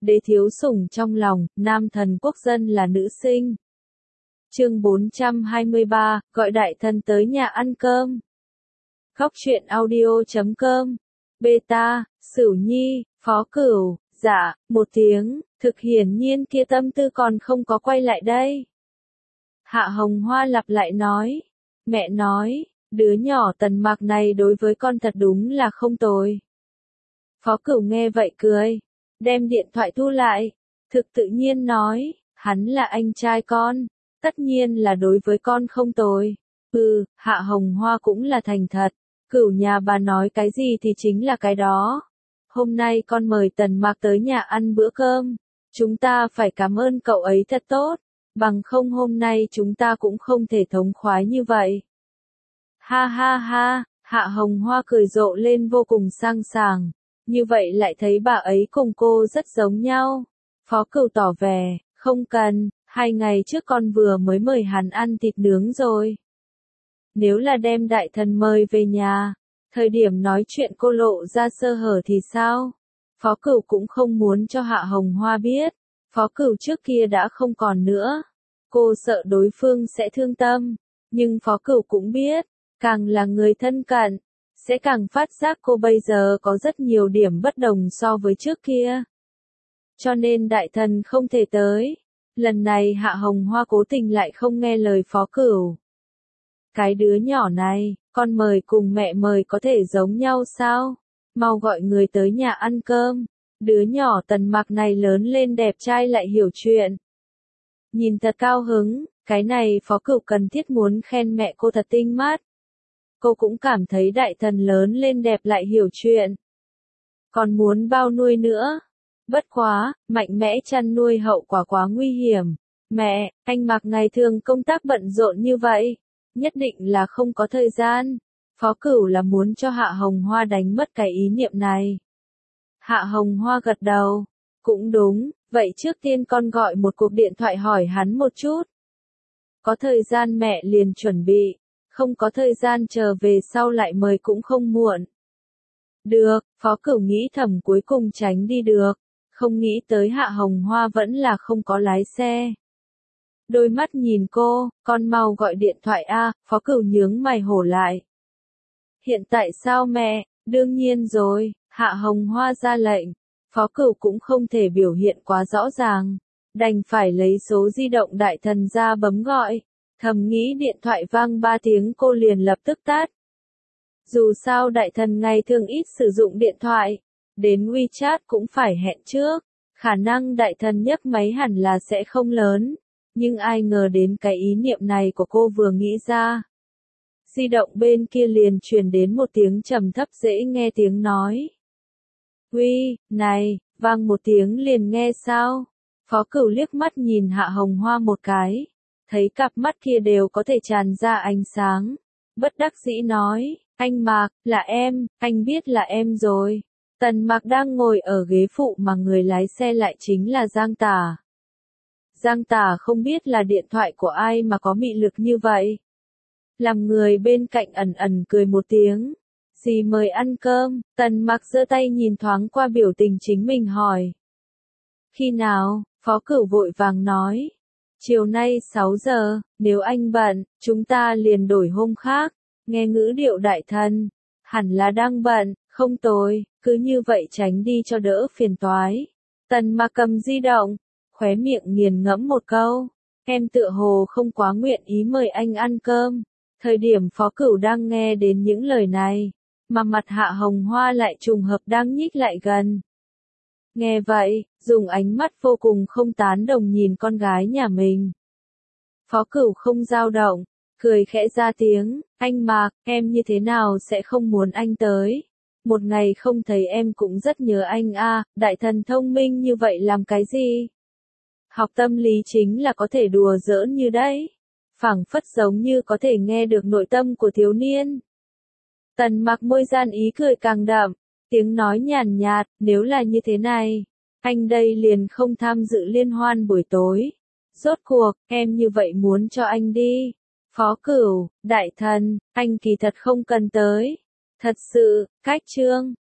đế thiếu sủng trong lòng, nam thần quốc dân là nữ sinh. Chương 423, gọi đại thần tới nhà ăn cơm. Góc truyện audio.com. Beta, Sửu Nhi, Phó Cửu, dạ, một tiếng, thực hiển nhiên kia tâm tư còn không có quay lại đây. Hạ Hồng Hoa lặp lại nói. Mẹ nói, đứa nhỏ Tần Mạc này đối với con thật đúng là không tồi. Phó Cửu nghe vậy cười, đem điện thoại thu lại, thực tự nhiên nói, hắn là anh trai con, tất nhiên là đối với con không tồi. Hạ Hồng Hoa cũng là thành thật, Cửu nhà bà nói cái gì thì chính là cái đó. Hôm nay con mời Tần Mạc tới nhà ăn bữa cơm, chúng ta phải cảm ơn cậu ấy thật tốt, bằng không hôm nay chúng ta cũng không thể thống khoái như vậy. Ha ha ha, Hạ Hồng Hoa cười rộ lên vô cùng sang sảng, như vậy lại thấy bà ấy cùng cô rất giống nhau. Phó Cửu tỏ vẻ, không cần, 2 ngày trước con vừa mới mời hắn ăn thịt nướng rồi. Nếu là đem đại thần mời về nhà, thời điểm nói chuyện cô lộ ra sơ hở thì sao? Phó Cửu cũng không muốn cho Hạ Hồng Hoa biết, Phó Cửu trước kia đã không còn nữa. Cô sợ đối phương sẽ thương tâm, nhưng Phó Cửu cũng biết, càng là người thân cận, sẽ càng phát giác cô bây giờ có rất nhiều điểm bất đồng so với trước kia. Cho nên đại thần không thể tới. Lần này Hạ Hồng Hoa cố tình lại không nghe lời Phó Cửu. Cái đứa nhỏ này, con mời cùng mẹ mời có thể giống nhau sao? Mau gọi người tới nhà ăn cơm. Đứa nhỏ Tần Mạc này lớn lên đẹp trai lại hiểu chuyện. Nhìn thật cao hứng, cái này Phó Cửu cần thiết muốn khen mẹ cô thật tinh mắt. Cô cũng cảm thấy đại thần lớn lên đẹp lại hiểu chuyện. Còn muốn bao nuôi nữa. Bất quá, mạnh mẽ chăn nuôi hậu quả quá nguy hiểm. Mẹ, anh Mạc ngày thường công tác bận rộn như vậy, nhất định là không có thời gian. Phó Cửu là muốn cho Hạ Hồng Hoa đánh mất cái ý niệm này. Hạ Hồng Hoa gật đầu. Cũng đúng, vậy trước tiên con gọi một cuộc điện thoại hỏi hắn một chút. Có thời gian mẹ liền chuẩn bị, không có thời gian chờ về sau lại mời cũng không muộn. Được, Phó Cửu nghĩ thầm cuối cùng tránh đi được, không nghĩ tới Hạ Hồng Hoa vẫn là không có lái xe. Đôi mắt nhìn cô, con mau gọi điện thoại a. Phó Cửu nhướng mày hổ lại. Hiện tại sao mẹ, đương nhiên rồi, Hạ Hồng Hoa ra lệnh. Phó Cửu cũng không thể biểu hiện quá rõ ràng, đành phải lấy số di động đại thần ra bấm gọi, thầm nghĩ điện thoại vang 3 tiếng cô liền lập tức tắt. Dù sao đại thần ngày thường ít sử dụng điện thoại, đến WeChat cũng phải hẹn trước, khả năng đại thần nhấc máy hẳn là sẽ không lớn, nhưng ai ngờ đến cái ý niệm này của cô vừa nghĩ ra. Di động bên kia liền truyền đến một tiếng trầm thấp dễ nghe tiếng nói. Uy, này, vang một tiếng liền nghe sao? Phó Cửu liếc mắt nhìn Hạ Hồng Hoa một cái, thấy cặp mắt kia đều có thể tràn ra ánh sáng. Bất đắc dĩ nói, anh Mạc, là em, anh biết là em rồi. Tần Mạc đang ngồi ở ghế phụ mà người lái xe lại chính là Giang Tả. Giang Tả không biết là điện thoại của ai mà có mị lực như vậy. Làm người bên cạnh ẩn ẩn cười một tiếng. Dì mời ăn cơm, Tần Mạc giơ tay nhìn thoáng qua biểu tình chính mình hỏi. Khi nào? Phó Cửu vội vàng nói. Chiều nay 6 giờ, nếu anh bận, chúng ta liền đổi hôm khác. Nghe ngữ điệu đại thần, hẳn là đang bận, không tồi, cứ như vậy tránh đi cho đỡ phiền toái. Tần Mạc cầm di động, khóe miệng nghiền ngẫm một câu. Em tựa hồ không quá nguyện ý mời anh ăn cơm. Thời điểm Phó Cửu đang nghe đến những lời này, mà mặt Hạ Hồng Hoa lại trùng hợp đang nhích lại gần. Nghe vậy, dùng ánh mắt vô cùng không tán đồng nhìn con gái nhà mình. Phó Cửu không dao động, cười khẽ ra tiếng, anh Mạc, em như thế nào sẽ không muốn anh tới. Một ngày không thấy em cũng rất nhớ anh a. Đại thần thông minh như vậy làm cái gì? Học tâm lý chính là có thể đùa giỡn như đấy. Phảng phất giống như có thể nghe được nội tâm của thiếu niên. Tần Mạc môi gian ý cười càng đậm, tiếng nói nhàn nhạt, nếu là như thế này, anh đây liền không tham dự liên hoan buổi tối. Rốt cuộc, em như vậy muốn cho anh đi. Phó Cửu, đại thần, anh kỳ thật không cần tới. Thật sự, cách chương.